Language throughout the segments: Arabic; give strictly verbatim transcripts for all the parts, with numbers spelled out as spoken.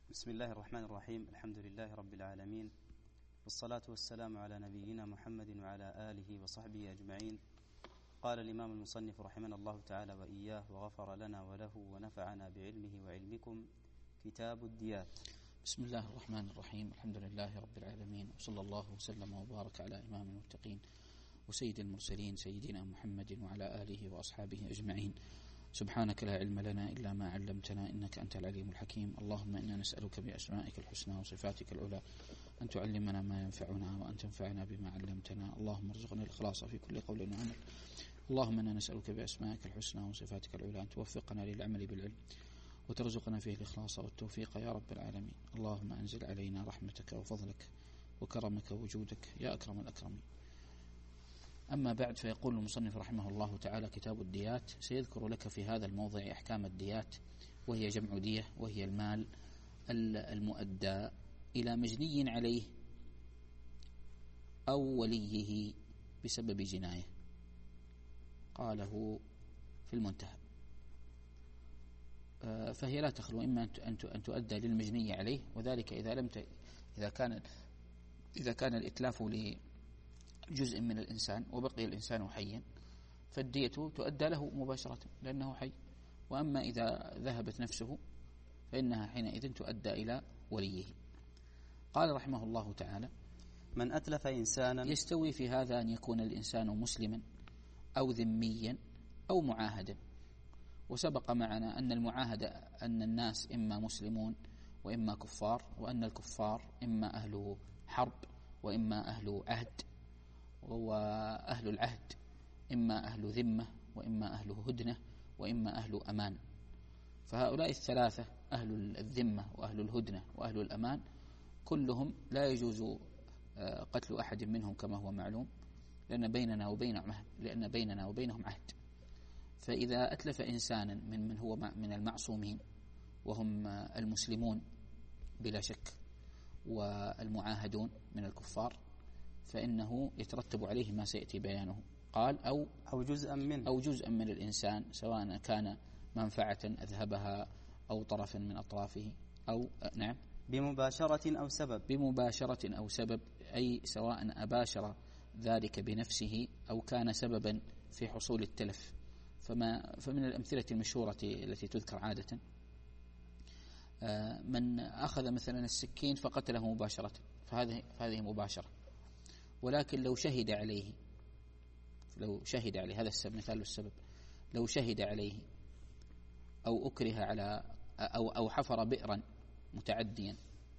بسم الله الرحمن الرحيم. الحمد لله رب العالمين، والصلاة والسلام على نبينا محمد وعلى آله وصحبه أجمعين. قال الإمام المصنف رحمنا الله تعالى وإياه وغفر لنا وله ونفعنا بعلمه وعلمكم. كتاب الديات. بسم الله الرحمن الرحيم. الحمد لله رب العالمين، وصلى الله وسلم وبارك على إمام المتقين وسيد المرسلين سيدنا محمد وعلى آله وأصحابه أجمعين. سبحانك لا علم لنا إلا ما علمتنا إنك أنت العليم الحكيم. اللهم إنا نسألك بأسمائك الحسنى وصفاتك العلى أن تعلمنا ما ينفعنا وأن تنفعنا بما علمتنا. اللهم ارزقنا الإخلاص في كل قول وعمل. اللهم إنا نسألك بأسمائك الحسنى وصفاتك العلى أن توفقنا للعمل بالعلم وترزقنا فيه الإخلاص والتوفيق يا رب العالمين. اللهم أنزل علينا رحمتك وفضلك وكرمك وجودك يا أكرم الأكرمين. أما بعد، فيقول المصنف رحمه الله تعالى: كتاب الديات. سيذكر لك في هذا الموضع أحكام الديات، وهي جمع دية، وهي المال المؤدى إلى مجني عليه أو وليه بسبب جناية. قاله في المنتهى. فهي لا تخلو إما أن تؤدى للمجني عليه، وذلك إذا لم ت... إذا كان إذا كان الإتلاف لجزء من الإنسان وبقي الإنسان حيا، فالدية تؤدى له مباشرة لأنه حي. وأما إذا ذهبت نفسه فإنها حينئذ تؤدى إلى وليه. قال رحمه الله تعالى: من أتلف إنسانا. يستوي في هذا أن يكون الإنسان مسلما أو ذميا أو معاهدا. وسبق معنا أن المعاهدة أن الناس إما مسلمون وإما كفار، وأن الكفار إما أهل حرب وإما أهل عهد، وأهل العهد إما أهل ذمة وإما أهل هدنة وإما أهل أمان. فهؤلاء الثلاثة، أهل الذمة وأهل الهدنة وأهل الأمان، كلهم لا يجوز قتل أحد منهم كما هو معلوم، لأن بيننا وبينهم عهد لأن بيننا وبينهم عهد. فإذا أتلف إنسانا من من هو من المعصومين وهم المسلمون بلا شك والمعاهدون من الكفار، فإنه يترتب عليه ما سيأتي بيانه. قال أو أو جزءا من أو جزءا من الإنسان، سواء كان منفعة أذهبها أو طرفا من أطرافه، أو نعم بمباشرة أو سبب بمباشرة أو سبب، أي سواء أباشر ذلك بنفسه أو كان سببا في حصول التلف. فما فمن الأمثلة المشهورة التي تذكر عادة من أخذ مثلا السكين فقتله مباشرة، فهذه فهذه مباشرة. ولكن لو شهد عليه لو شهد عليه هذا السبب، مثال السبب، لو شهد عليه أو أكره على أو أو حفر بئرا متعديا،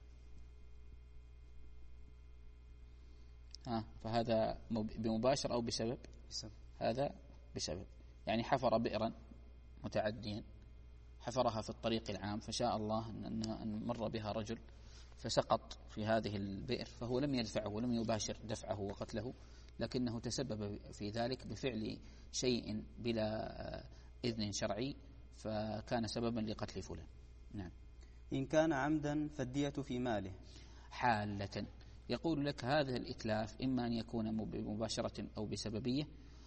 ها فهذا بمباشر أو بسبب؟ بسبب. هذا بسبب، يعني حفر بئرا متعديا، حفرها في الطريق العام، فشاء الله أن مر بها رجل فسقط في هذه البئر، فهو لم يدفعه ولم يباشر دفعه وقتله، لكنه تسبب في ذلك بفعل شيء بلا إذن شرعي، فكان سببا لقتل فلان. نعم. إن كان عمدا فالدية في ماله حالة. يقول لك هذا الإتلاف إما أن يكون بمباشرة أو بسببية،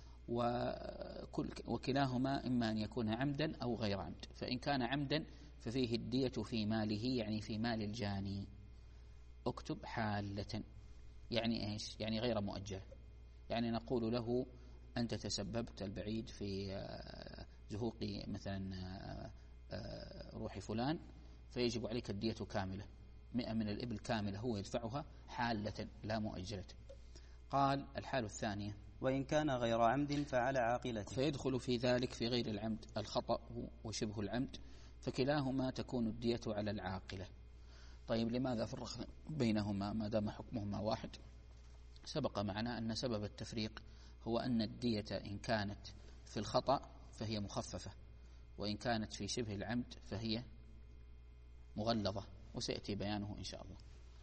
وكلاهما إما أن يكون عمدا أو غير عمد. فإن كان عمدا ففيه الدية في ماله، يعني في مال الجاني. اكتب حالة، يعني إيش؟ يعني غير مؤجل. يعني نقول له: أنت تسببت البعيد في زهوق مثلا روح فلان، فيجب عليك الدية كاملة، مئة من الإبل كاملة هو يدفعها حالة لا مؤجلة. قال: الحال الثانية: وإن كان غير عمد فعلى عاقلته. فيدخل في ذلك في غير العمد الخطأ وشبه العمد، فكلاهما تكون الدية على العاقلة. طيب، لماذا فرقنا بينهما ما دام حكمهما واحد؟ سبق معنا أن سبب التفريق هو أن الدية إن كانت في الخطأ فهي مخففة، وإن كانت في شبه العمد فهي مغلظة، وسيأتي بيانه إن شاء الله.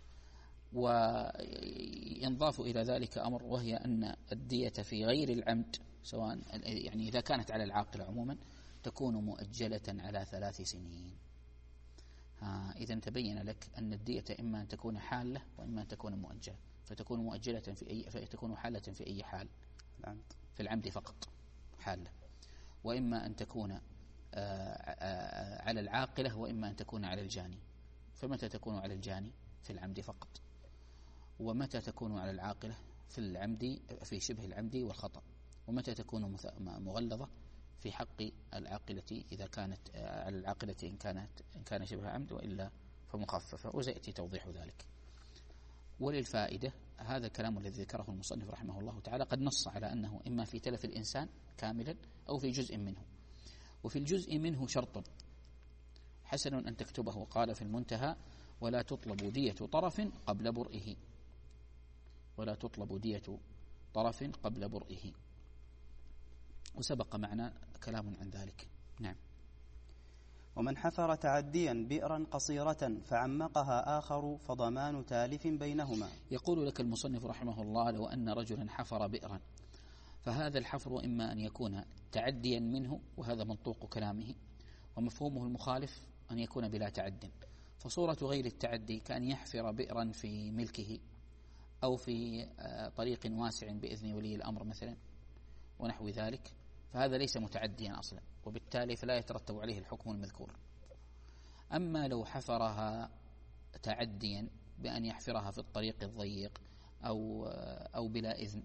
وينضاف إلى ذلك أمر، وهي أن الدية في غير العمد، سواء يعني إذا كانت على العاقل عموما، تكون مؤجلة على ثلاث سنين. إذا تبين لك أن الدية إما أن تكون حالة وإما أن تكون مؤجلة. فتكون مؤجلة في أي فتكون حالة في أي حال؟ العمد. في العمد فقط حالة. وإما أن تكون على العاقلة وإما أن تكون على الجاني. فمتى تكون على الجاني؟ في العمد فقط. ومتى تكون على العاقلة؟ في العمد في شبه العمد والخطأ. ومتى تكون مغلظة؟ في حق العاقلة إذا كانت على العاقلة إن كانت إن كان شبه عمد، وإلا فمخففة، وسيأتي توضيح ذلك. وللفائدة هذا الكلام الذي ذكره المصنف رحمه الله تعالى قد نص على أنه إما في تلف الإنسان كاملا أو في جزء منه. وفي الجزء منه شرط حسن أن تكتبه، قال في المنتهى: ولا تطلب دية طرف قبل برئه. ولا تطلب دية طرف قبل برئه. وسبق معنا كلام عن ذلك. نعم. ومن حفر تعديا بئرا قصيرة فعمقها آخر فضمان تالف بينهما. يقول لك المصنف رحمه الله: لو أن رجلا حفر بئرا، فهذا الحفر إما أن يكون تعديا منه، وهذا منطوق كلامه، ومفهومه المخالف أن يكون بلا تعد. فصورة غير التعدي كأن يحفر بئرا في ملكه أو في طريق واسع بإذن ولي الأمر مثلا ونحو ذلك، فهذا ليس متعديا أصلا، وبالتالي فلا يترتب عليه الحكم المذكور. أما لو حفرها تعديا بأن يحفرها في الطريق الضيق أو أو بلا إذن،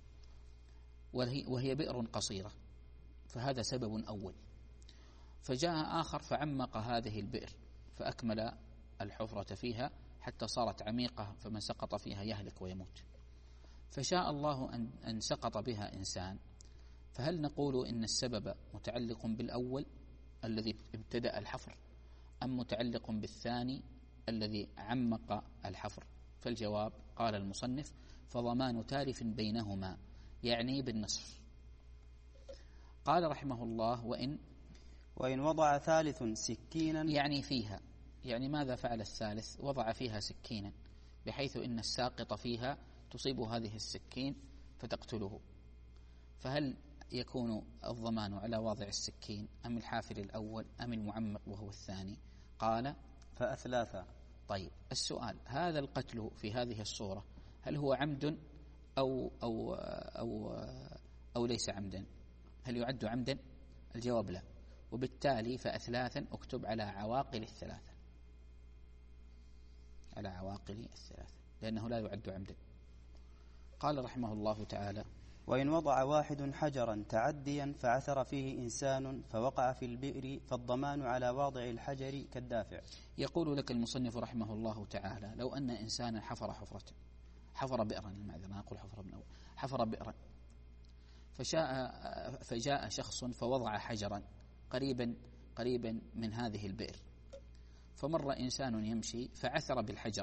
وهي بئر قصيرة، فهذا سبب أول. فجاء آخر فعمق هذه البئر فأكمل الحفرة فيها حتى صارت عميقة، فمن سقط فيها يهلك ويموت. فشاء الله أن, أن سقط بها إنسان، فهل نقول إن السبب متعلق بالأول الذي ابتدأ الحفر، أم متعلق بالثاني الذي عمق الحفر؟ فالجواب قال المصنف: فضمان تالف بينهما، يعني بالنصف. قال رحمه الله: وإن وإن وضع ثالث سكينا، يعني فيها، يعني ماذا فعل الثالث؟ وضع فيها سكينا بحيث إن الساقط فيها تصيب هذه السكين فتقتله، فهل يكون الضمان على واضع السكين أم الحافر الأول أم المعمق وهو الثاني؟ قال: فأثلاثا. طيب، السؤال: هذا القتل في هذه الصورة هل هو عمد أو أو أو أو ليس عمدا؟ هل يعد عمدا؟ الجواب لا، وبالتالي فأثلاثا اكتب على عواقل الثلاثة، على عواقل الثلاثة، لأنه لا يعد عمدا. قال رحمه الله تعالى: وإن وضع واحد حجرا تعديا فعثر فيه إنسان فوقع في البئر فالضمان على واضع الحجر كالدافع. يقول لك المصنف رحمه الله تعالى: لو أن إنسانا حفر حفرة، حفر بئرا، المعذرة أقول حفر من أول، حفر بئرا، فشاء فجاء شخص فوضع حجرا قريبا قريبا من هذه البئر، فمر إنسان يمشي فعثر بالحجر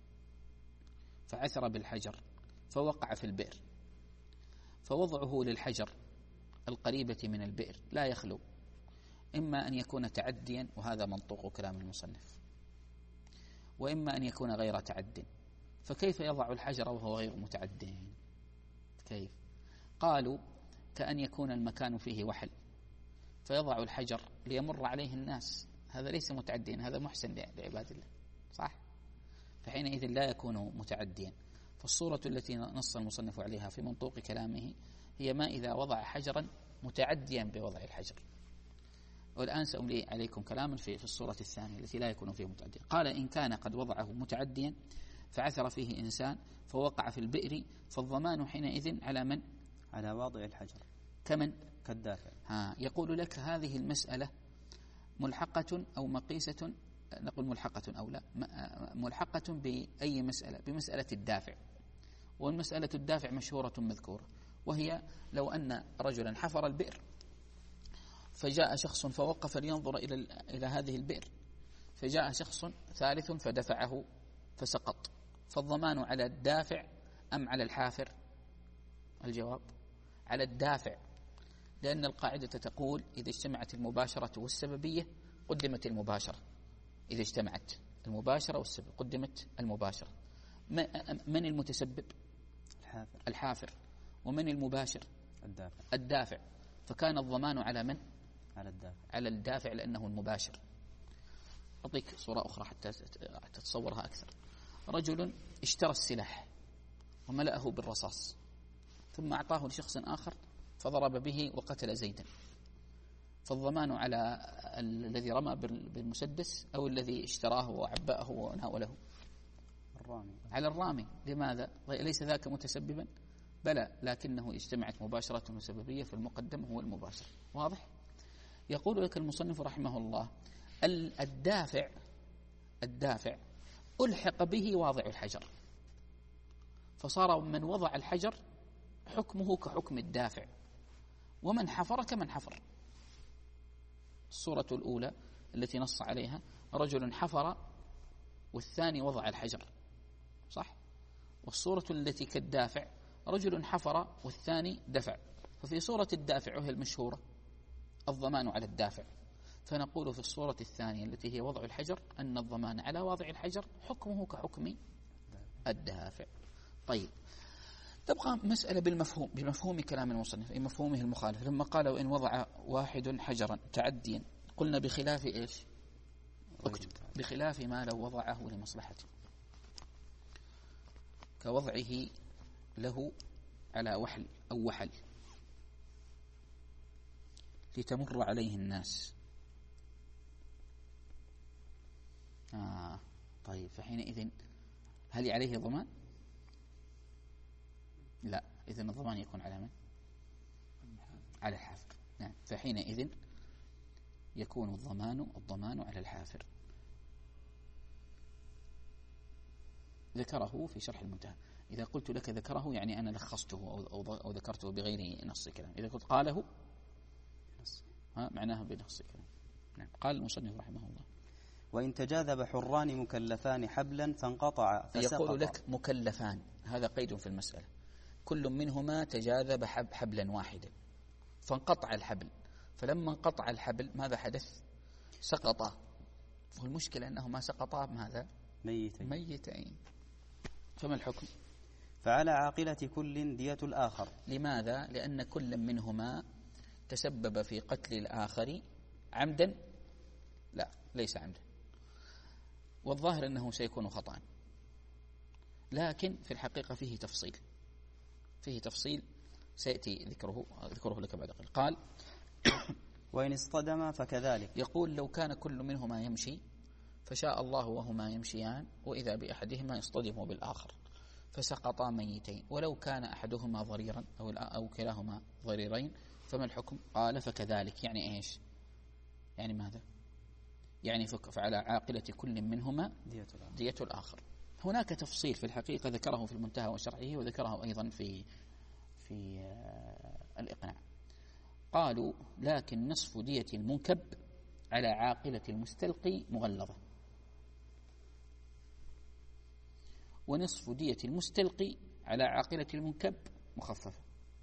فعثر بالحجر فوقع في البئر. فوضعه للحجر القريبة من البئر لا يخلو، إما أن يكون تعديا، وهذا منطوق كلام المصنف، وإما أن يكون غير تعد. فكيف يضع الحجر وهو غير متعد؟ كيف؟ قالوا: كأن يكون المكان فيه وحل فيضع الحجر ليمر عليه الناس، هذا ليس متعديا، هذا محسن لعباد الله، صح؟ فحينئذ لا يكون متعديا. فالصورة التي نص المصنف عليها في منطوق كلامه هي ما إذا وضع حجرا متعديا بوضع الحجر. والآن سأملي عليكم كلاما في في الصورة الثانية التي لا يكون فيها متعديا. قال: إن كان قد وضعه متعديا فعثر فيه إنسان فوقع في البئر، فالضمان حينئذ على من؟ على واضع الحجر. كمن؟ كالدافع. ها، يقول لك هذه المسألة ملحقة أو مقيسة، نقول ملحقة أو لا، ملحقة بأي مسألة؟ بمسألة الدافع. والمسألة الدافع مشهورة مذكورة، وهي لو أن رجلا حفر البئر فجاء شخص فوقف لينظر إلى إلى هذه البئر، فجاء شخص ثالث فدفعه فسقط، فالضمان على الدافع أم على الحافر؟ الجواب على الدافع، لأن القاعدة تقول: إذا اجتمعت المباشرة والسببية قدمت المباشرة. إذا اجتمعت المباشرة والسبب قدمت المباشرة. من المتسبب؟ الحافر. الحافر. ومن المباشر؟ الدافع. الدافع. فكان الضمان على من؟ على الدافع. على الدافع لأنه المباشر. أعطيك صورة أخرى حتى تتصورها أكثر. رجل اشترى السلاح وملأه بالرصاص، ثم أعطاه لشخص آخر فضرب به وقتل زيدا. فالضمان على الذي رمى بالمسدس أو الذي اشتراه وعبأه وناوله؟ الرامي. على الرامي. لماذا؟ ليس ذاك متسببا؟ بلى، لكنه اجتمعت مباشرة وسببية، فالمقدم هو المباشر. واضح؟ يقول لك المصنف رحمه الله الدافع الدافع ألحق به واضع الحجر، فصار من وضع الحجر حكمه كحكم الدافع، ومن حفر كمن حفر. الصورة الأولى التي نص عليها رجل حفر والثاني وضع الحجر، صح؟ والصورة التي كالدافع رجل حفر والثاني دفع، ففي صورة الدافع وهي المشهورة الضمان على الدافع، فنقول في الصورة الثانية التي هي وضع الحجر أن الضمان على واضع الحجر حكمه كحكم الدافع. طيب، تبقى مسألة بالمفهوم، بمفهوم كلام المصنف، أي مفهومه المخالف. لما قال وإن وضع واحد حجرا تعديا، قلنا بخلاف إيش؟ اكتب بخلاف ما لو وضعه لمصلحته، كوضعه له على وحل أو وحل لتمر عليه الناس. آه طيب، فحينئذ هل عليه ضمان؟ لا، إذن الضمان يكون على من؟ على الحافر. نعم، فحينئذ يكون الضمان الضمان على الحافر. ذكره في شرح المنتهى. إذا قلت لك ذكره يعني أنا لخصته أو, أو ذكرته بغير نص كلام. إذا قلت قاله ها معناها بنص كلام. نعم. قال المصنف رحمه الله وإن تجاذب حران مكلفان حبلا فانقطع فسقط. يقول لك مكلفان، هذا قيد في المسألة، كل منهما تجاذب حب حبلا واحدا فانقطع الحبل، فلما انقطع الحبل ماذا حدث؟ سقطا. والمشكلة أنه ما سقطا ماذا؟ ميتين. ميتين. فما الحكم؟ فعلى عاقلة كل دية الآخر. لماذا؟ لأن كل منهما تسبب في قتل الآخر عمدا؟ لا، ليس عمدا، والظاهر أنه سيكون خطأ، لكن في الحقيقة فيه تفصيل فيه تفصيل سيأتي ذكره ذكره لك بعد قليل. قال وإن اصطدم فكذلك. يقول لو كان كل منهما يمشي فشاء الله وهما يمشيان وإذا بأحدهما يصطدم بالآخر فسقطا ميتين، ولو كان أحدهما ضريرا أو أو كلاهما ضريرين فما الحكم؟ قال فكذلك. يعني إيش؟ يعني ماذا؟ يعني فعلى عاقلة كل منهما دية الآخر. دية الآخر. هناك تفصيل في الحقيقة ذكره في المنتهى وشرحه، وذكره أيضا في في الإقناع. قالوا لكن نصف دية المنكب على عاقلة المستلقي مغلظة، ونصف دية المستلقي على عاقلة المنكب مخففة.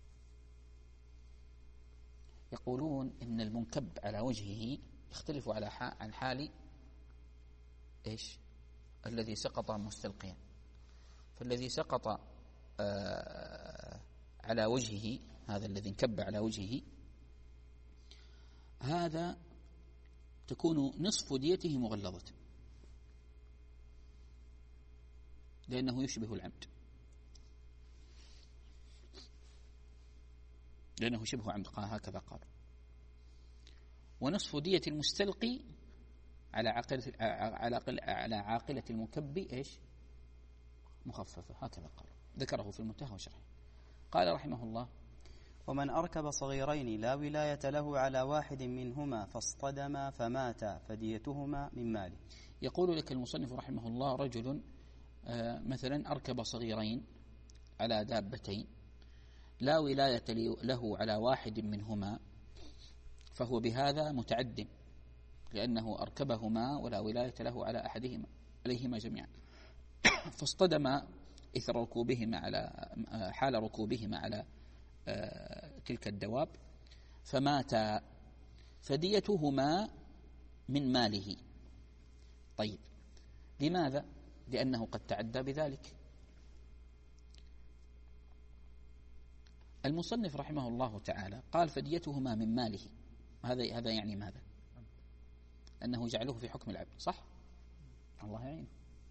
يقولون إن المنكب على وجهه يختلف على عن حال إيش؟ الذي سقط مستلقيا. فالذي سقط آه على وجهه، هذا الذي انكب على وجهه، هذا تكون نصف ديته مغلظة لأنه يشبه العمد، لأنه شبه عمد، هكذا قال. ونصف دية المستلقي على عاقلة على عاقلة المكب إيش؟ مخففة، هكذا قال. ذكره في المنتهى وشرحه. قال رحمه الله ومن أركب صغيرين لا ولاية له على واحد منهما فاصطدما فماتا فديتهما من ماله. يقول لك المصنف رحمه الله رجل آه مثلا أركب صغيرين على دابتين لا ولاية له على واحد منهما، فهو بهذا متعد لأنه أركبهما ولا ولاية له على أحدهما عليهما جميعا، فاصطدم إثر ركوبهما على حال ركوبهما على تلك الدواب فماتا فديتهما من ماله. طيب، لماذا؟ لأنه قد تعدى بذلك. المصنف رحمه الله تعالى قال فديتهما من ماله، هذا هذا يعني ماذا؟ أنه جعله في حكم العبد، صح؟ الله يعين.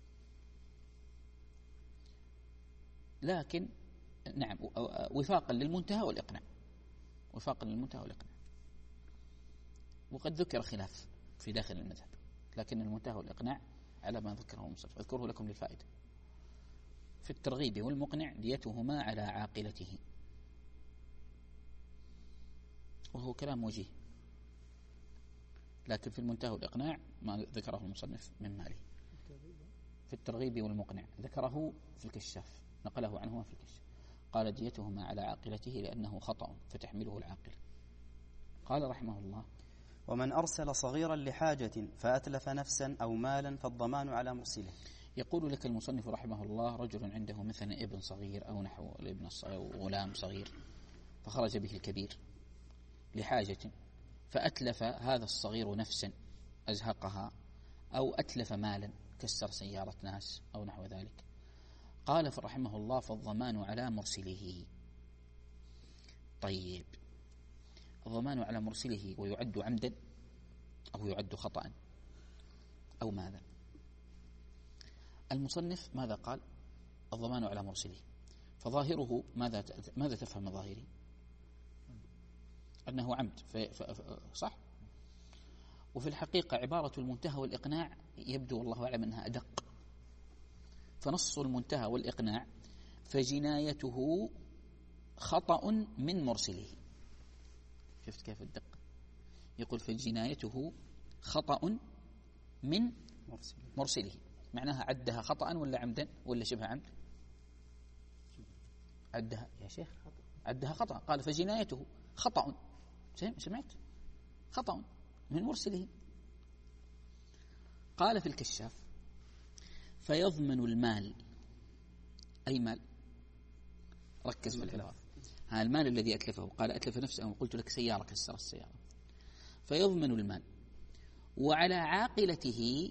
لكن نعم وفاقا للمنتهى والإقناع، وفاقا للمنتهى والإقناع. وقد ذكر خلاف في داخل المذهب، لكن المنتهى والإقناع على ما ذكره المصنف، أذكره لكم للفائدة. في الترغيب والمقنع ديتهما على عاقلته، وهو كلام وجيه، لكن في المنتهى والإقناع ما ذكره المصنف من ماله. في الترغيب والمقنع ذكره في الكشاف، نقله عنه في الكشاف، قال ديتهما على عاقلته لأنه خطأ فتحمله العاقل. قال رحمه الله: ومن أرسل صغيرا لحاجة فأتلف نفسا أو مالا فالضمان على مرسله. يقول لك المصنف رحمه الله: رجل عنده مثلا ابن صغير أو نحو الابن الصغير غلام صغير، فخرج به الكبير لحاجة فأتلف هذا الصغير نفسا أزهقها، أو أتلف مالا كسر سيارة ناس أو نحو ذلك. قال فرحمه الله: فالضمان على مرسله. طيب، الضمان على مرسله ويعد عمدا أو يعد خطأ أو ماذا؟ المصنف ماذا قال؟ الضمان على مرسله، فظاهره ماذا ماذا تفهم ظاهري؟ أنه عمد، صح؟ وفي الحقيقة عبارة المنتهى والإقناع يبدو والله أعلم أنها أدق، فنص المنتهى والإقناع فجنايته خطأ من مرسله. شفت كيف الدقة؟ يقول فجنايته خطأ من مرسله, مرسله. معناها عدها خطأ ولا عمدا ولا شبه عمد؟ عدها يا شيخ عدها خطأ. قال فجنايته خطأ، سمعت؟ خطأ من مرسله. قال في الكشاف: فيضمن المال. أي مال؟ ركز في العلاقة. ها المال الذي أتلفه، قال أتلف نفسه، قلت لك سيارة كسر السيارة، فيضمن المال، وعلى عاقلته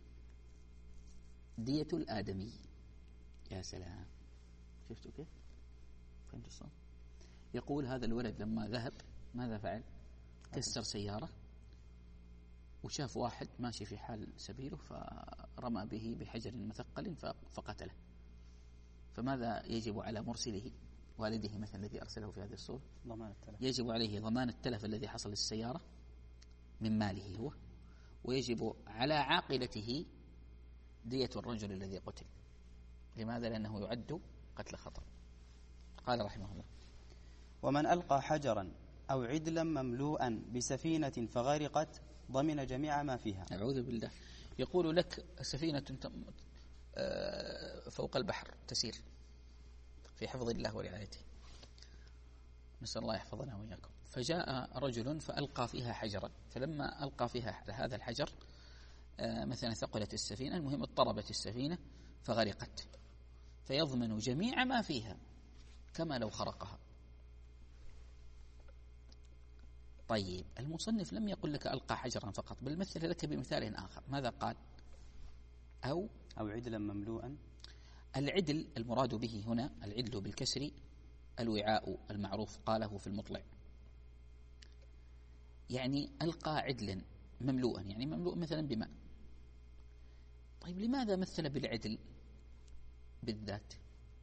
دية الآدمي. يا سلام، شفتوا كيف؟ فهمت الصوت؟ يقول هذا الولد لما ذهب ماذا فعل؟ كسر سيارة، وشاف واحد ماشي في حال سبيله فرمى به بحجر مثقل فقتله. فماذا يجب على مرسله والده مثلا الذي أرسله في هذه الصورة؟ ضمان التلف. يجب عليه ضمان التلف الذي حصل للسيارة من ماله هو، ويجب على عاقلته دية الرجل الذي قتل. لماذا؟ لأنه يعد قتل خطأ. قال رحمه الله: ومن ألقى حجرا أو عدلا مملوءا بسفينة فغرقت ضمن جميع ما فيها. أعوذ بالله. يقول لك سفينة فوق البحر تسير في حفظ الله ورعايته، نسأل الله يحفظنا وإياكم. فجاء رجل فألقى فيها حجرا، فلما ألقى فيها هذا الحجر مثلا ثقلت السفينة، المهم اضطربت السفينة فغرقت، فيضمن جميع ما فيها كما لو خرقها. طيب، المصنف لم يقل لك ألقى حجرا فقط، بل مثل لك بمثال آخر. ماذا قال؟ أو أو عدلا مملوءا. العدل المراد به هنا العدل بالكسر الوعاء المعروف، قاله في المطلع، يعني ألقى عدلا مملوءا، يعني مملوء مثلا بماء. طيب، لماذا مثل بالعدل بالذات؟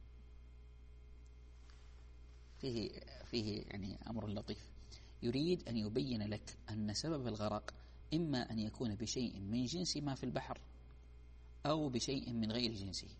فيه فيه يعني أمر لطيف. يريد أن يبين لك أن سبب الغرق إما أن يكون بشيء من جنس ما في البحر أو بشيء من غير جنسه.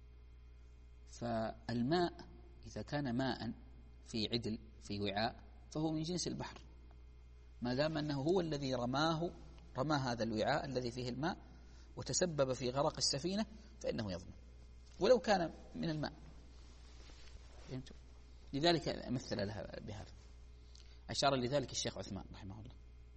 فالماء إذا كان ماء في عدل في وعاء فهو من جنس البحر، ما دام أنه هو الذي رماه رمى هذا الوعاء الذي فيه الماء وتسبب في غرق السفينة فإنه يضمن ولو كان من الماء. فهمتوا؟ لذلك مثل لها بهذا، أشار لذلك الشيخ عثمان رحمه الله.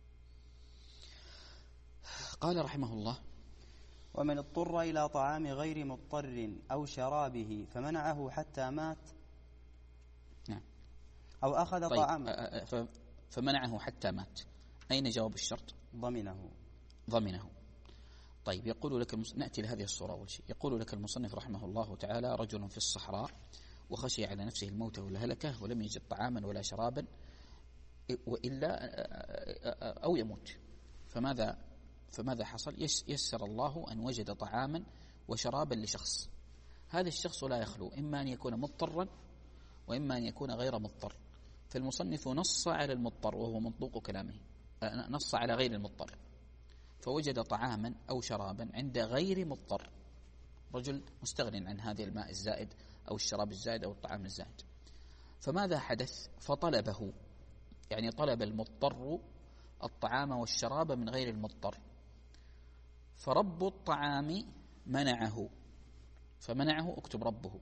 قال رحمه الله: ومن اضطر إلى طعام غير مضطر أو شرابه فمنعه حتى مات. نعم. أو أخذ طيب. طعام فمنعه حتى مات، أين جواب الشرط؟ ضمنه. ضمنه. طيب، يقول لك المص... نأتي لهذه الصورة أول شيء. يقول لك المصنف رحمه الله تعالى: رجل في الصحراء وخشي على نفسه الموت والهلكة ولم يجد طعاما ولا شرابا وإلا أو يموت، فماذا فماذا حصل؟ يسر الله أن وجد طعاما وشرابا لشخص. هذا الشخص لا يخلو إما أن يكون مضطرا وإما أن يكون غير مضطر، فالمصنف نص على المضطر وهو منطوق كلامه نص على غير المضطر، فوجد طعاما أو شرابا عند غير مضطر، رجل مستغن عن هذا الماء الزائد أو الشراب الزائد أو الطعام الزائد، فماذا حدث؟ فطلبه، يعني طلب المضطر الطعام والشراب من غير المضطر، فرب الطعام منعه، فمنعه، اكتب ربه.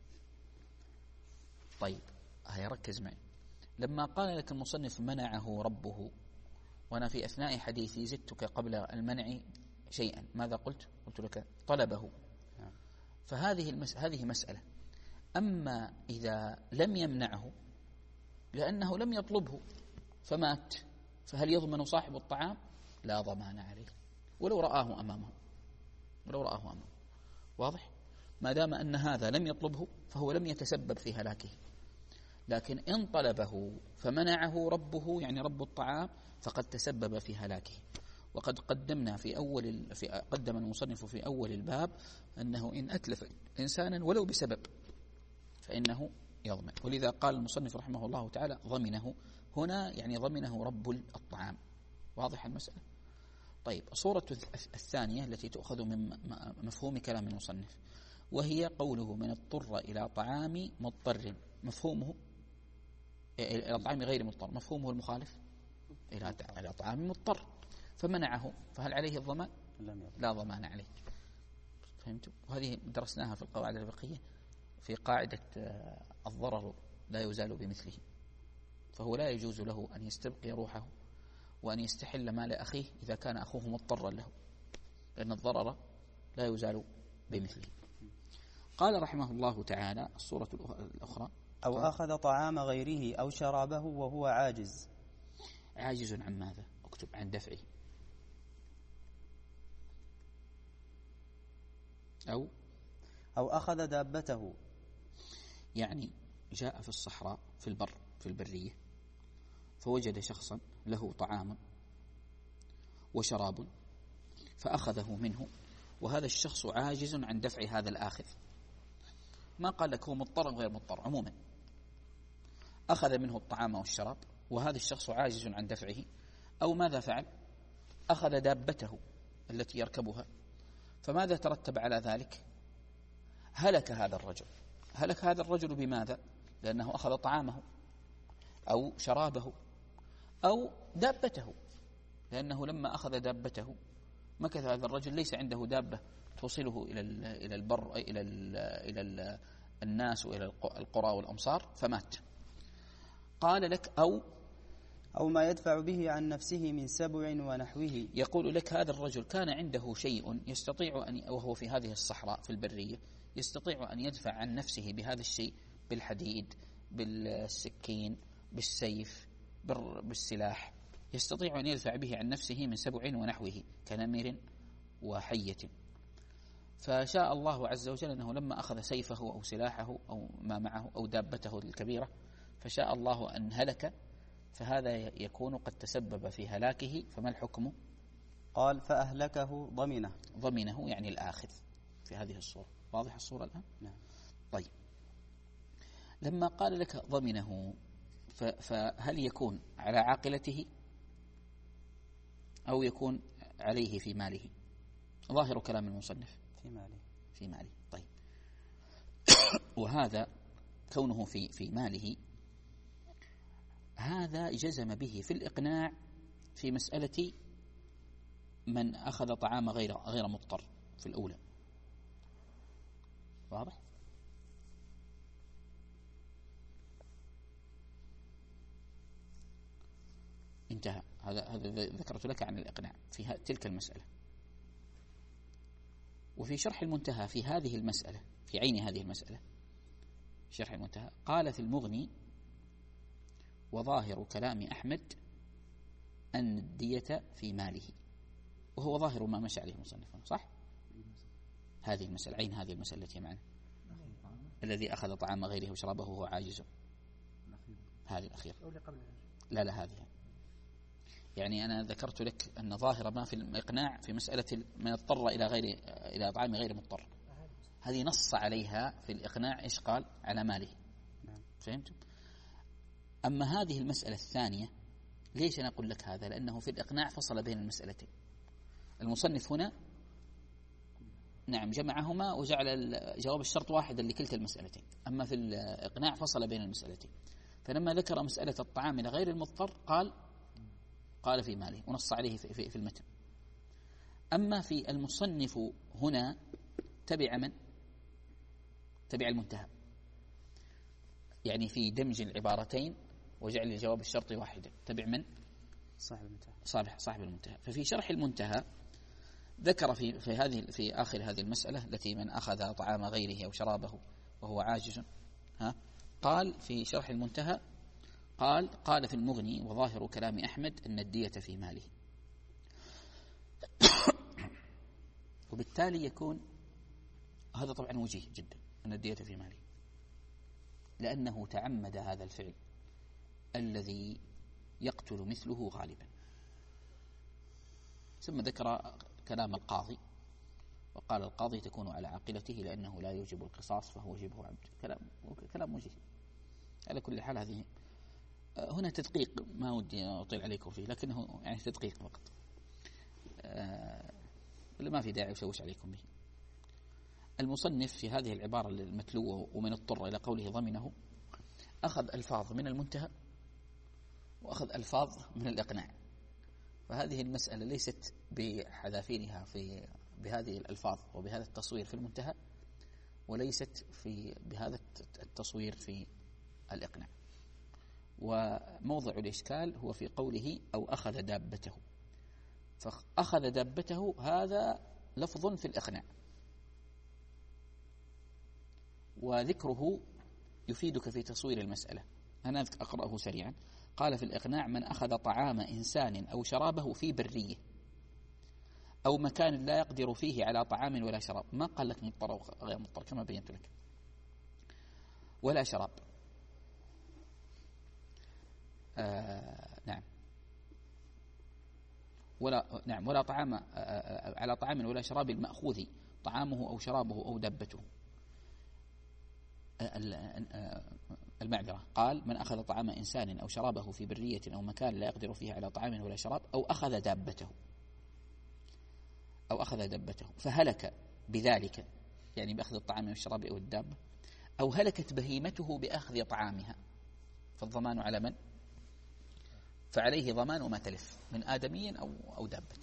طيب هيا ركز معي، لما قال لك المصنف منعه ربه، وأنا في أثناء حديثي زدتك قبل المنع شيئا، ماذا قلت؟ قلت لك طلبه، فهذه المس... هذه مسألة. أما إذا لم يمنعه لأنه لم يطلبه فمات، فهل يضمن صاحب الطعام؟ لا ضمان عليه ولو رآه أمامه، ولو رآه أمامه. واضح؟ ما دام أن هذا لم يطلبه فهو لم يتسبب في هلاكه، لكن إن طلبه فمنعه ربه، يعني رب الطعام، فقد تسبب في هلاكه. وقد قدمنا في أول في قدم المصنف في أول الباب أنه إن أتلف إنسانا ولو بسبب فإنه يضمن، ولذا قال المصنف رحمه الله تعالى ضمنه هنا، يعني ضمنه رب الطعام. واضح المسألة؟ طيب الصورة الثانية التي تؤخذ من مفهوم كلام المصنف، وهي قوله من اضطر إلى طعام مضطر، مفهومه إلى طعام غير مضطر، مفهومه المخالف إلى طعام مضطر، فمنعه، فهل عليه الضمان؟ لا ضمان عليه. فهمتوا؟ وهذه درسناها في القواعد الفقهية في قاعدة الضرر لا يزال بمثله، فهو لا يجوز له أن يستبقي روحه وأن يستحل مال أخيه إذا كان أخوه مضطرا له، لأن الضرر لا يزال بمثله. قال رحمه الله تعالى الصورة الأخرى، أو أخذ طعام غيره أو شرابه وهو عاجز. عاجز عن ماذا؟ اكتب عن دفعه. أو أو أخذ دابته، يعني جاء في الصحراء في البر في البرية فوجد شخصا له طعام وشراب فأخذه منه، وهذا الشخص عاجز عن دفع هذا الآخذ، ما قال لك هو مضطر غير مضطر، عموما أخذ منه الطعام والشراب وهذا الشخص عاجز عن دفعه، أو ماذا فعل؟ أخذ دابته التي يركبها، فماذا ترتب على ذلك؟ هلك هذا الرجل. هلك هذا الرجل بماذا؟ لأنه أخذ طعامه أو شرابه أو دابته، لأنه لما أخذ دابته مكث هذا الرجل ليس عنده دابة توصله إلى إلى البر، إلى إلى الناس وإلى القرى والأمصار، فمات. قال لك أو أو ما يدفع به عن نفسه من سبع ونحوه، يقول لك هذا الرجل كان عنده شيء يستطيع أن، وهو في هذه الصحراء في البرية، يستطيع أن يدفع عن نفسه بهذا الشيء، بالحديد، بالسكين، بالسيف، بالسلاح، يستطيع أن يدفع به عن نفسه من سبع ونحوه كنمر وحية. فشاء الله عز وجل أنه لما أخذ سيفه أو سلاحه أو ما معه أو دابته الكبيرة فشاء الله أن هلك، فهذا يكون قد تسبب في هلاكه، فما الحكم؟ قال فأهلكه ضمنه. ضمنه يعني الآخذ في هذه الصورة. واضح الصورة الآن؟ نعم. طيب لما قال لك ضمنه فهل يكون على عاقلته أو يكون عليه في ماله؟ ظاهر كلام المصنف في ماله. في ماله. طيب وهذا كونه في في ماله هذا جزم به في الإقناع في مسألة من أخذ طعام غير غير مضطر في الأولى. واضح؟ انتهى. هذا هذا ذكرت لك عن الإقناع في تلك المسألة. وفي شرح المنتهى في هذه المسألة، في عين هذه المسألة، شرح المنتهى قال في المغني: وظاهر كلام أحمد أن الدية في ماله، وهو ظاهر ما مشى عليه المصنف، صح؟ هذه المسألة، عين هذه المسألة التي معنا، الذي أخذ طعام غيره وشربه وهو عاجز. هذه الأخير. لا لا هذه، يعني أنا ذكرت لك أن ظاهر ما في الإقناع في مسألة من اضطر إلى غير إلى طعام غير مضطر، هذه نص عليها في الإقناع إيش قال؟ على ماله. فهمتم؟ أما هذه المسألة الثانية ليش أنا أقول لك هذا؟ لأنه في الإقناع فصل بين المسألتين. المصنف هنا نعم جمعهما وجعل جواب الشرط واحدا لكلتا المسألتين، أما في الإقناع فصل بين المسألتين. فلما ذكر مسألة الطعام لغير المضطر قال قال في ماله ونص عليه في, في, في المتن. أما في المصنف هنا تبع من؟ تبع المنتهى، يعني في دمج العبارتين وجعل الجواب الشرطي واحدا تبع من؟ صاحب المنتهى. صاحب صاحب المنتهى. ففي شرح المنتهى ذكر في في هذه في آخر هذه المسألة التي من أخذ طعام غيره أو شرابه وهو عاجز، ها قال في شرح المنتهى قال قال في المغني وظاهر كلام أحمد أن الدية في ماله. وبالتالي يكون هذا طبعا وجيه جدا أن الدية في ماله، لأنه تعمد هذا الفعل الذي يقتل مثله غالبا. ثم ذكر كلام القاضي وقال القاضي تكون على عاقلته لأنه لا يوجب القصاص فهو شبه عبد. كلام كلام وجيه. على كل حال هذه هنا تدقيق ما ودي أطيل عليكم فيه، لكنه يعني تدقيق فقط، ولا ما في داعي أشوش عليكم به. المصنف في هذه العبارة المتلوة ومن اضطر إلى قوله ضمنه أخذ ألفاظ من المنتهى وأخذ ألفاظ من الإقناع، فهذه المسألة ليست بحذافيرها في بهذه الألفاظ وبهذا التصوير في المنتهى، وليست في بهذا التصوير في الإقناع. وموضع الإشكال هو في قوله أو أخذ دابته، فأخذ دابته هذا لفظ في الإقناع، وذكره يفيدك في تصوير المسألة. أنا أقرأه سريعا. قال في الإقناع من أخذ طعام إنسان أو شرابه في برية أو مكان لا يقدر فيه على طعام ولا شراب، ما قال لك مضطر أو غير مضطر كما بينت لك، ولا شراب. آه نعم ولا نعم ولا طعام آه على طعام ولا شراب المأخوذ طعامه أو شرابه أو دابته. المعذرة قال من أخذ طعام إنسان أو شرابه في برية أو مكان لا يقدر فيه على طعام ولا شراب أو أخذ دابته أو أخذ دابته فهلك بذلك، يعني بأخذ الطعام والشراب أو الدابة، أو هلكت بهيمته بأخذ طعامها، فالضمان على من؟ فعليه ضمان ما تلف من آدمي أو أو دابة.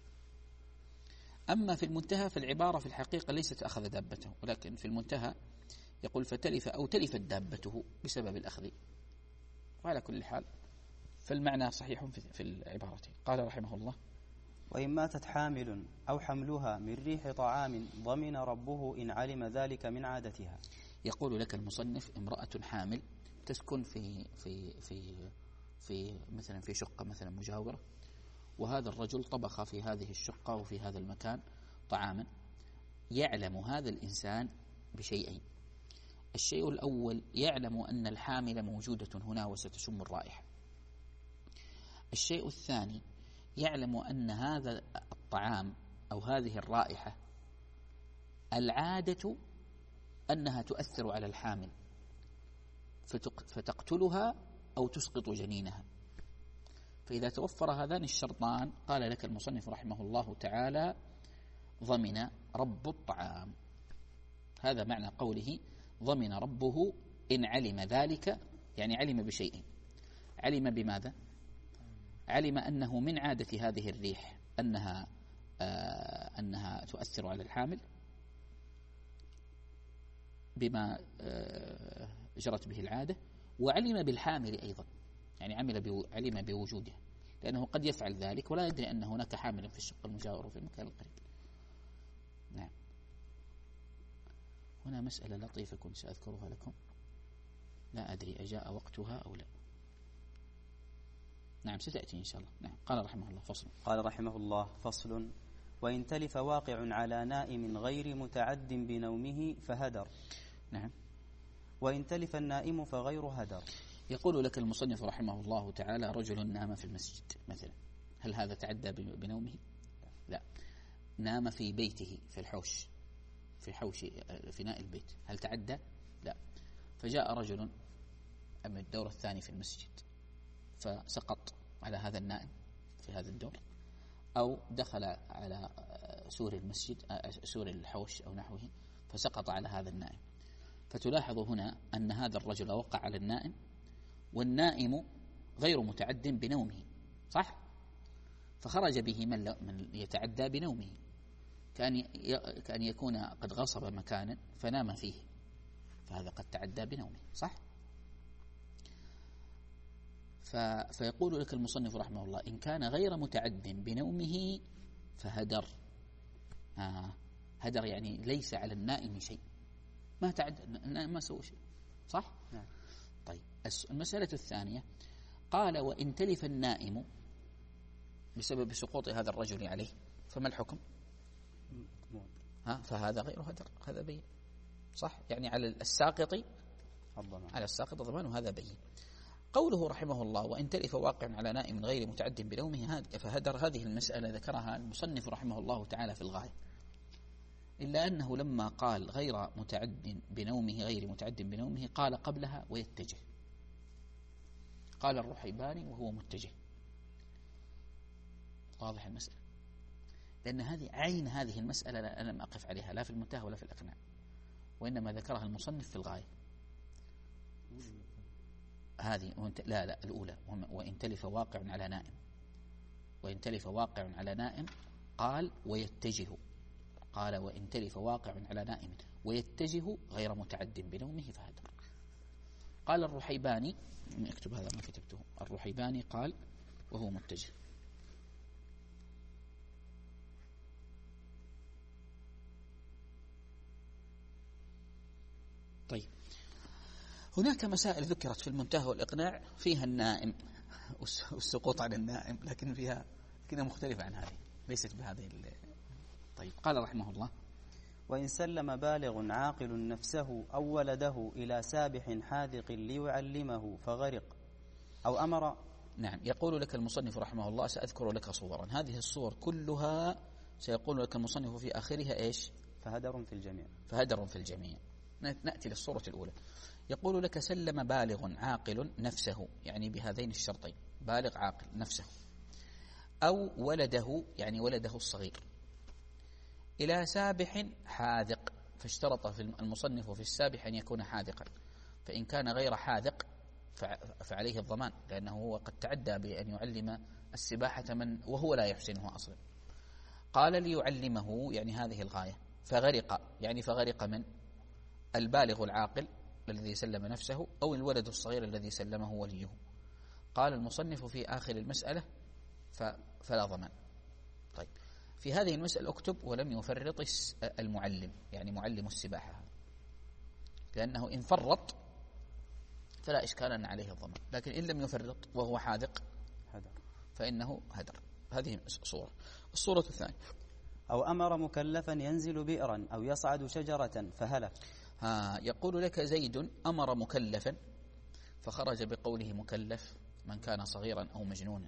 أما في المنتهى فالعبارة في الحقيقة ليست أخذ دابته، ولكن في المنتهى يقول فتلف أو تلفت دابته بسبب الأخذ. وعلى كل حال فالمعنى صحيح في العبارتين. قال رحمه الله وإن ماتت حامل أو حملها من ريح طعام ضمن ربه إن علم ذلك من عادتها. يقول لك المصنف امرأة حامل تسكن في في في في مثلا في شقة مثلا مجاورة، وهذا الرجل طبخ في هذه الشقة وفي هذا المكان طعاما، يعلم هذا الإنسان بشيئين. الشيء الأول يعلم أن الحامل موجودة هنا وستشم الرائحة. الشيء الثاني يعلم أن هذا الطعام أو هذه الرائحة العادة أنها تؤثر على الحامل فتقتلها أو تسقط جنينها. فإذا توفر هذان الشرطان قال لك المصنف رحمه الله تعالى ضمن رب الطعام. هذا معنى قوله ضمن ربه إن علم ذلك، يعني علم بشيء. علم بماذا؟ علم أنه من عادة هذه الريح أنها آه أنها تؤثر على الحامل بما آه جرت به العادة، وعلم بالحامل أيضا، يعني عمل علم بوجوده، لأنه قد يفعل ذلك ولا يدري أن هناك حامل في الشق المجاور وفي المكان القريب. نعم. هنا مسألة لطيفة كنت سأذكرها لكم، لا أدري أجاء وقتها أو لا. نعم ستأتي إن شاء الله. نعم. قال رحمه الله فصل. قال رحمه الله فصل وإن تلف واقع على نائم غير متعد بنومه فهدر. نعم. وإن تلف النائم فغير هدر. يقول لك المصنف رحمه الله تعالى رجل نام في المسجد مثلا، هل هذا تعدى بنومه؟ لا. نام في بيته في الحوش في حوش فناء البيت، هل تعدى؟ لا. فجاء رجل من الدور الثاني في المسجد فسقط على هذا النائم في هذا الدور، أو دخل على سور المسجد سور الحوش أو نحوه فسقط على هذا النائم. فتلاحظ هنا أن هذا الرجل وقع على النائم، والنائم غير متعد بنومه، صح؟ فخرج به من من يتعدى بنومه، كأن كأن يكون قد غصب مكانا فنام فيه، فهذا قد تعدى بنومه، صح؟ فيقول لك المصنف رحمه الله: إن كان غير متعد بنومه فهدر. آه هدر يعني ليس على النائم شيء، ما تعدى، النائم ما سوى شيء، صح؟ نعم. طيب المسألة الثانية قال: وإن تلف النائم بسبب سقوط هذا الرجل عليه فما الحكم؟ ها فهذا غير هدر، هذا بين، صح؟ يعني على الساقط الضمان، على الساقط الضمان، وهذا بين. قوله رحمه الله: وإن تلف واقع على نائم غير متعد بنومه فهدر، هذه المسألة ذكرها المصنف رحمه الله تعالى في الغاية، إلا أنه لما قال غير متعد بنومه غير متعد بنومه قال قبلها ويتجه. قال الرحيباني وهو متجه. واضح المسألة؟ لأن هذه عين هذه المسألة أنا لم أقف عليها لا في المنتهى ولا في الإقناع، وإنما ذكرها المصنف في الغاية. هذه لا لا الأولى: وإن تلف واقع على نائم، وإن تلف واقع على نائم قال ويتجه، قال وإن تلف واقع على نائم ويتجه غير متعد بنومه فهدر. قال الرحيباني، اكتب هذا ما كتبته، الرحيباني قال وهو متجه. طيب هناك مسائل ذكرت في المنتهى والإقناع فيها النائم والسقوط على النائم، لكن فيها كده مختلفة عن هذه، ليست بهذه. طيب قال رحمه الله: وإن سلم بالغ عاقل نفسه أو ولده إلى سابح حاذق ليعلمه فغرق أو أمر. نعم، يقول لك المصنف رحمه الله: سأذكر لك صورا، هذه الصور كلها سيقول لك المصنف في آخرها إيش؟ فهدر في الجميع، فهدر في الجميع. نأتي للصورة الأولى. يقول لك: سلم بالغ عاقل نفسه، يعني بهذين الشرطين، بالغ عاقل نفسه، أو ولده يعني ولده الصغير، إلى سابح حاذق، فاشترط في المصنف في السابح أن يكون حاذقا، فإن كان غير حاذق فعليه الضمان، لأنه هو قد تعدى بأن يعلم السباحة من وهو لا يحسنه أصلا. قال ليعلمه يعني هذه الغاية، فغرق يعني فغرق من البالغ العاقل الذي سلم نفسه أو الولد الصغير الذي سلمه وليه. قال المصنف في آخر المسألة فلا ضمان. طيب في هذه المسألة اكتب ولم يفرط المعلم، يعني معلم السباحة، لأنه إن فرط فلا إشكال أن عليه الضمان، لكن إن لم يفرط وهو حاذق فإنه هدر. هذه صورة. الصورة الثانية: أو أمر مكلفا ينزل بئرا أو يصعد شجرة فهلك. ها يقول لك: زيد أمر مكلفا، فخرج بقوله مكلف من كان صغيرا أو مجنونا،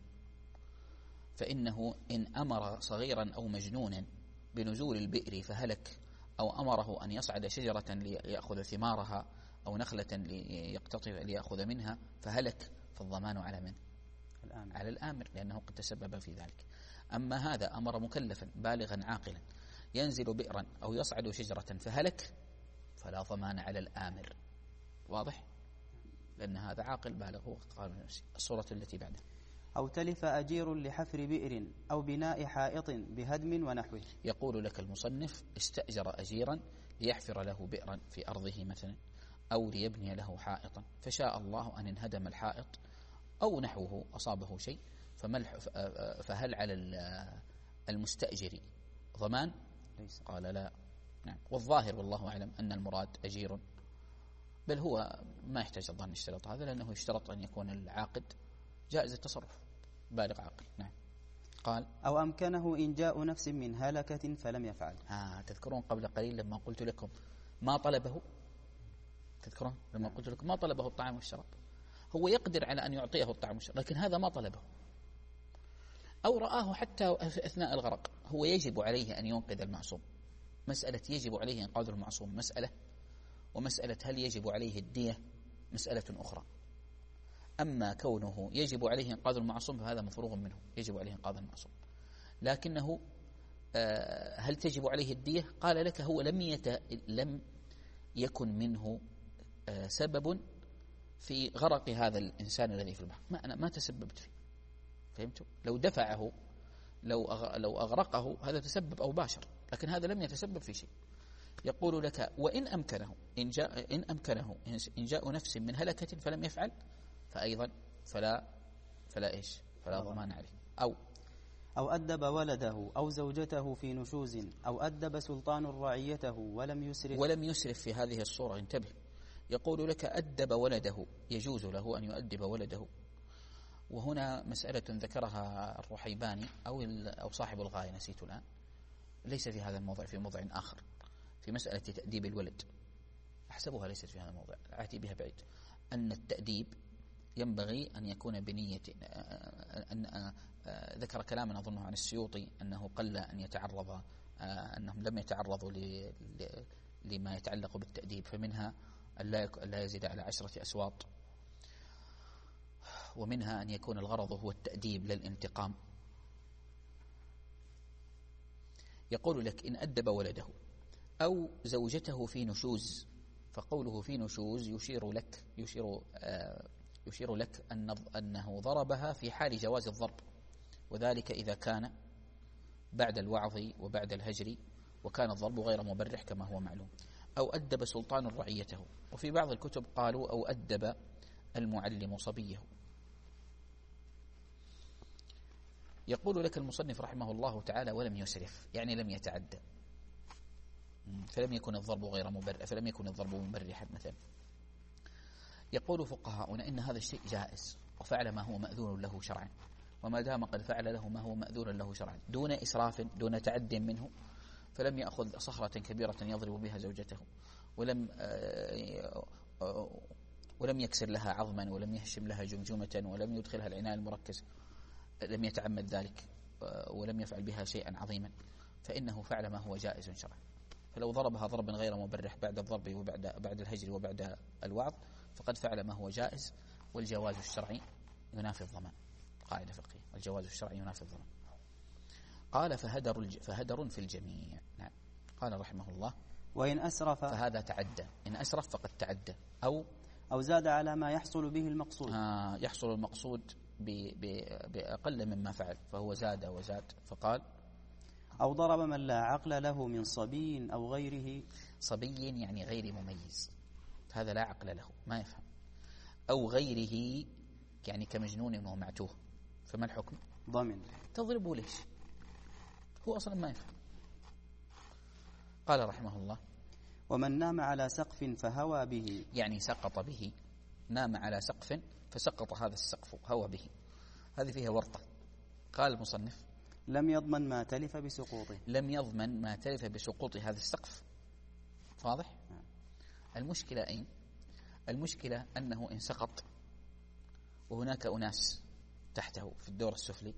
فإنه إن أمر صغيرا أو مجنونا بنزول البئر فهلك، أو أمره أن يصعد شجرة ليأخذ ثمارها أو نخلة ليقتطف ليأخذ منها فهلك، فالضمان على من؟ الآمر. على الآمر، لأنه قد تسبب في ذلك. أما هذا أمر مكلفا بالغا عاقلا ينزل بئرا أو يصعد شجرة فهلك، فلا ضمان على الآمر. واضح؟ لأن هذا عاقل بالغ هو قال نفسه. الصورة التي بعدها: أو تلف أجير لحفر بئر أو بناء حائط بهدم ونحوه. يقول لك المصنف: استأجر أجيرا ليحفر له بئرا في أرضه مثلا، أو ليبني له حائطا، فشاء الله أن انهدم الحائط أو نحوه أصابه شيء، فهل على المستأجر ضمان؟ ليس. قال لا. نعم. والظاهر والله أعلم أن المراد أجير، بل هو ما يحتاج الظن يشترط هذا، لأنه يشترط أن يكون العاقد جائز التصرف بالغ عاقل. نعم. قال: أو أمكنه إنجاء نفس من هلكة فلم يفعل. ها تذكرون قبل قليل لما قلت لكم ما طلبه، تذكرون لما قلت لكم ما طلبه الطعام والشراب، هو يقدر على أن يعطيه الطعام والشراب، لكن هذا ما طلبه، أو رآه حتى أثناء الغرق، هو يجب عليه أن ينقذ المعصوم. مسألة يجب عليه إنقاذ المعصوم مسألة، ومسألة هل يجب عليه الدية مسألة أخرى. أما كونه يجب عليه إنقاذ المعصوم فهذا مفروغ منه، يجب عليه إنقاذ المعصوم. لكنه هل تجب عليه الدية؟ قال لك هو لم يت... لم يكن منه سبب في غرق هذا الإنسان الذي في البحر، ما أنا ما تسببت فيه، فهمتوا؟ لو دفعه لو أغ... لو أغرقه هذا تسبب أو باشر، لكن هذا لم يتسبب في شيء. يقول لك وإن أمكنه إن جاء إن أمكنه إن جاء نفس من هلكة فلم يفعل فأيضا فلا فلا إيش فلا ضمان عليه. أو أو أدب ولده أو زوجته في نشوز أو أدب سلطان رعيته ولم يسرف ولم يسرف في هذه الصورة. انتبه، يقول لك أدب ولده، يجوز له أن يؤدب ولده. وهنا مسألة ذكرها الرحيباني أو أو صاحب الغاية نسيت الآن، ليس في هذا الموضع، في موضع آخر في مسألة تأديب الولد، أحسبها ليست في هذا الموضع، آتي بها بعيد. أن التأديب ينبغي أن يكون بنية، أن ذكر كلاما أظنه عن السيوطي أنه قل أن يتعرض، أنهم لم يتعرضوا لما يتعلق بالتأديب، فمنها أن لا يزيد على عشرة أسواط، ومنها أن يكون الغرض هو التأديب للانتقام. يقول لك إن أدب ولده أو زوجته في نشوز، فقوله في نشوز يشير لك يشير آه يشير لك أن أنه ضربها في حال جواز الضرب، وذلك إذا كان بعد الوعظ وبعد الهجر وكان الضرب غير مبرح كما هو معلوم. أو أدب سلطان رعيته، وفي بعض الكتب قالوا أو أدب المعلم صبيه. يقول لك المصنف رحمه الله تعالى ولم يسرف، يعني لم يتعدى، فلم يكن الضرب غير مبرح، فلم يكن الضرب مبرحا مثلا. يقول فقهاؤنا إن هذا الشيء جائز وفعل ما هو مأذون له شرعا، وما دام قد فعل له ما هو مأذون له شرعا دون إسراف دون تعد منه، فلم يأخذ صخرة كبيرة يضرب بها زوجته، ولم ولم يكسر لها عظما، ولم يهشم لها جمجمة، ولم يدخلها العناء المركز، لم يتعمد ذلك، ولم يفعل بها شيئا عظيما، فإنه فعل ما هو جائز شرعا. فلو ضربها ضربا غير مبرح بعد الضرب وبعد بعد الهجر وبعد الوعظ فقد فعل ما هو جائز، والجواز الشرعي ينافي الضمان. قاعدة فقهية، الجواز الشرعي ينافي الضمان. قال فهدر الج... فهدر في الجميع. نعم. قال رحمه الله وإن أسرف فهذا تعدى، إن أسرف فقد تعدى، أو أو زاد على ما يحصل به المقصود، آه يحصل المقصود ب... ب... بأقل مما فعل فهو زاد وزاد. فقال أو ضرب من لا عقل له من صبي أو غيره. صبي يعني غير مميز، هذا لا عقل له ما يفهم، أو غيره يعني كمجنون ومعتوه، فما الحكم؟ ضمن. تضربه ليش؟ هو أصلا ما يفهم. قال رحمه الله ومن نام على سقف فهوى به، يعني سقط به، نام على سقف فسقط هذا السقف هوى به، هذه فيها ورطة. قال المصنف لم يضمن ما تلف بسقوطه، لم يضمن ما تلف بسقوط هذا السقف. واضح؟ المشكلة أين؟ المشكلة أنه إن سقط وهناك أناس تحته في الدور السفلي،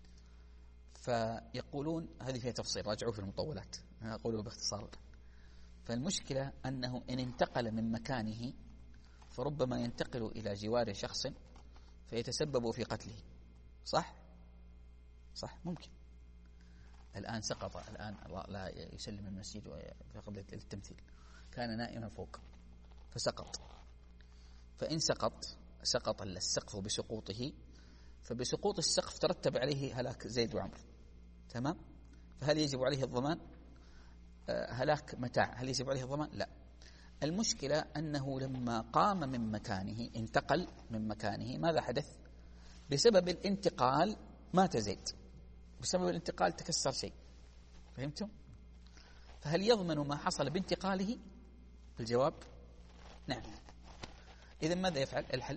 فيقولون هذه فيها تفصيل، راجعوا في المطولات، أنا أقوله باختصار. فالمشكلة أنه إن انتقل من مكانه فربما ينتقل إلى جوار شخص فيتسبب في قتله. صح؟ صح ممكن. الآن سقط، الآن لا يسلم المسجد في قبل التمثيل، كان نائما فوق فسقط، فإن سقط سقط السقف بسقوطه، فبسقوط السقف ترتب عليه هلاك زيد وعمر، تمام؟ فهل يجب عليه الضمان؟ هلاك متاع، هل يجب عليه الضمان؟ لا. المشكلة أنه لما قام من مكانه، انتقل من مكانه، ماذا حدث؟ بسبب الانتقال مات زيد، بسبب الانتقال تكسر شيء، فهمتم؟ فهل يضمن ما حصل بانتقاله؟ الجواب نعم. إذن ماذا يفعل؟ الحل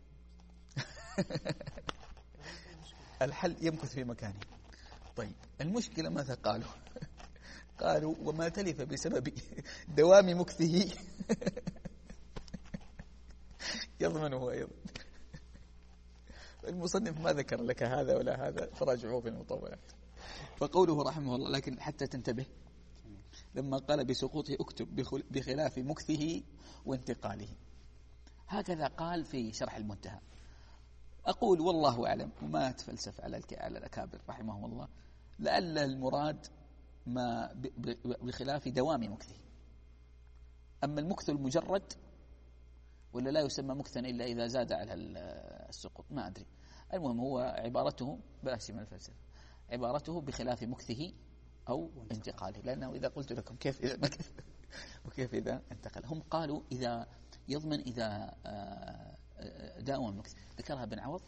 الحل يمكث في مكانه. طيب المشكلة ماذا قالوا؟ قالوا وما تلف بسبب دوام مكثه يضمنه أيضا. المصنف ما ذكر لك هذا ولا هذا، فراجعوه في المطولات. فقوله رحمه الله لكن حتى تنتبه، لما قال بسقوطه اكتب بخلاف مكثه وانتقاله، هكذا قال في شرح المنتهى. أقول والله أعلم وما أتفلسف على على الأكابر رحمهم الله، لعل المراد ما بخلاف دوام مكثه. أما المكث المجرد ولا لا يسمى مكثا إلا إذا زاد على السقوط ما أدري. المهم هو عبارته بأس من الفلسفة، عبارته بخلاف مكثه أو انتقاله، لأنه إذا قلت لكم كيف إذا مكث وكيف إذا انتقل، هم قالوا إذا يضمن إذا داوم المكث. ذكرها بن عوض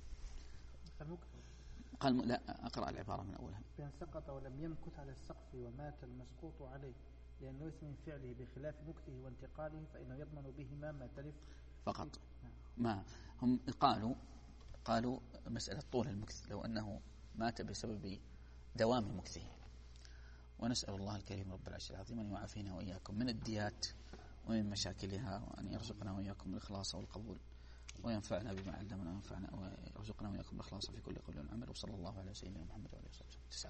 قال لا أقرأ العبارة من أولها. بأن سقط ولم يمكث على السقف ومات المسقوط عليه لأنه ليس من فعله بخلاف مكثه وانتقاله فإنه يضمن بهما ما تلف فقط. ما هم قالوا قالوا مسألة طول المكث لو أنه مات بسبب دوام مكثه. ونسأل الله الكريم رب العرش العظيم أن يعافينا وإياكم من الديات ومن مشاكلها، وأن يرزقنا وإياكم الإخلاص والقبول، وينفعنا بما علمنا وينفعنا ويرزقنا وإياكم الإخلاص في كل قول وعمل. وصلى الله على سيدنا محمد وعلى آله وصحبه.